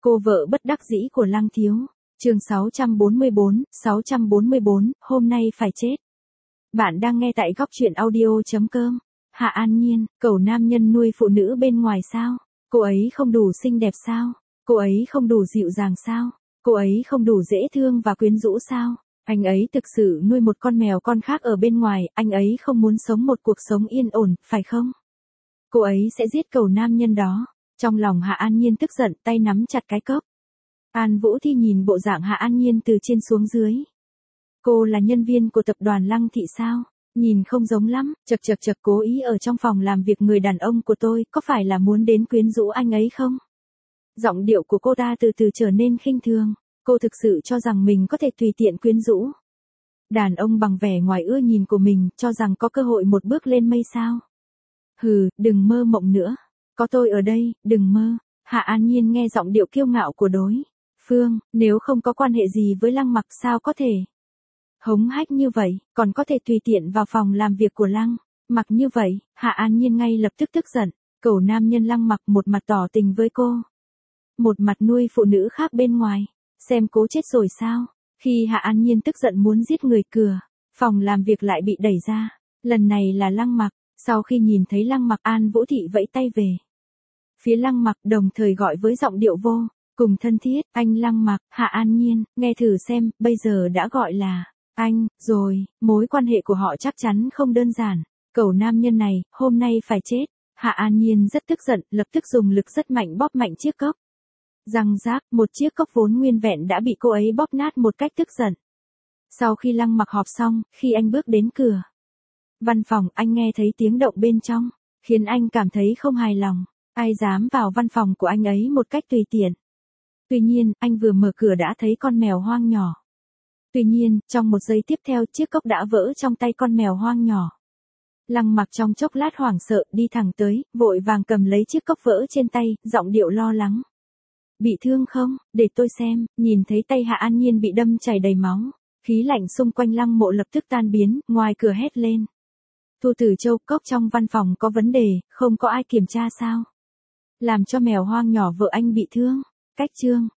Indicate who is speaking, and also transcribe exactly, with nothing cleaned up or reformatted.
Speaker 1: Cô vợ bất đắc dĩ của Lăng Thiếu. Chương sáu trăm bốn mươi bốn, sáu trăm bốn mươi bốn, hôm nay phải chết. Bạn đang nghe tại góc truyện audio chấm com. Hạ An Nhiên, cẩu nam nhân nuôi phụ nữ bên ngoài sao? Cô ấy không đủ xinh đẹp sao? Cô ấy không đủ dịu dàng sao? Cô ấy không đủ dễ thương và quyến rũ sao? Anh ấy thực sự nuôi một con mèo con khác ở bên ngoài, anh ấy không muốn sống một cuộc sống yên ổn, phải không? Cô ấy sẽ giết cẩu nam nhân đó. Trong lòng Hạ An Nhiên tức giận, tay nắm chặt cái cốc. An Vũ Thi nhìn bộ dạng Hạ An Nhiên từ trên xuống dưới. Cô là nhân viên của tập đoàn Lăng Thị sao? Nhìn không giống lắm, chật chật chật cố ý ở trong phòng làm việc người đàn ông của tôi, có phải là muốn đến quyến rũ anh ấy không? Giọng điệu của cô ta từ từ trở nên khinh thường, cô thực sự cho rằng mình có thể tùy tiện quyến rũ. Đàn ông bằng vẻ ngoài ưa nhìn của mình, cho rằng có cơ hội một bước lên mây sao? Hừ, đừng mơ mộng nữa. Có tôi ở đây, đừng mơ. Hạ An Nhiên nghe giọng điệu kiêu ngạo của đối phương, nếu không có quan hệ gì với Lăng Mặc sao có thể hống hách như vậy, còn có thể tùy tiện vào phòng làm việc của Lăng Mặc như vậy. Hạ An Nhiên ngay lập tức tức giận, cẩu nam nhân Lăng Mặc một mặt tỏ tình với cô, một mặt nuôi phụ nữ khác bên ngoài, xem cố chết rồi sao. Khi Hạ An Nhiên tức giận muốn giết người, cửa phòng làm việc lại bị đẩy ra, lần này là Lăng Mặc. Sau khi nhìn thấy Lăng Mặc, An Vũ Thị vẫy tay về phía Lăng Mặc, đồng thời gọi với giọng điệu vô cùng thân thiết, anh Lăng Mặc. Hạ An Nhiên, nghe thử xem, bây giờ đã gọi là anh rồi, mối quan hệ của họ chắc chắn không đơn giản. Cẩu nam nhân này, hôm nay phải chết. Hạ An Nhiên rất tức giận, lập tức dùng lực rất mạnh bóp mạnh chiếc cốc. Răng rác, một chiếc cốc vốn nguyên vẹn đã bị cô ấy bóp nát một cách tức giận. Sau khi Lăng Mặc họp xong, khi anh bước đến cửa văn phòng, anh nghe thấy tiếng động bên trong, khiến anh cảm thấy không hài lòng. Ai dám vào văn phòng của anh ấy một cách tùy tiện. Tuy nhiên, anh vừa mở cửa đã thấy con mèo hoang nhỏ. Tuy nhiên, trong một giây tiếp theo, chiếc cốc đã vỡ trong tay con mèo hoang nhỏ. Lăng Mặc trong chốc lát hoảng sợ, đi thẳng tới, vội vàng cầm lấy chiếc cốc vỡ trên tay, giọng điệu lo lắng. Bị thương không? Để tôi xem. Nhìn thấy tay Hạ An Nhiên bị đâm chảy đầy máu, khí lạnh xung quanh Lăng Mộ lập tức tan biến, ngoài cửa hét lên. Thu Tử Châu, cốc trong văn phòng có vấn đề, không có ai kiểm tra sao? Làm cho mèo hoang nhỏ vợ anh bị thương. Cách chương.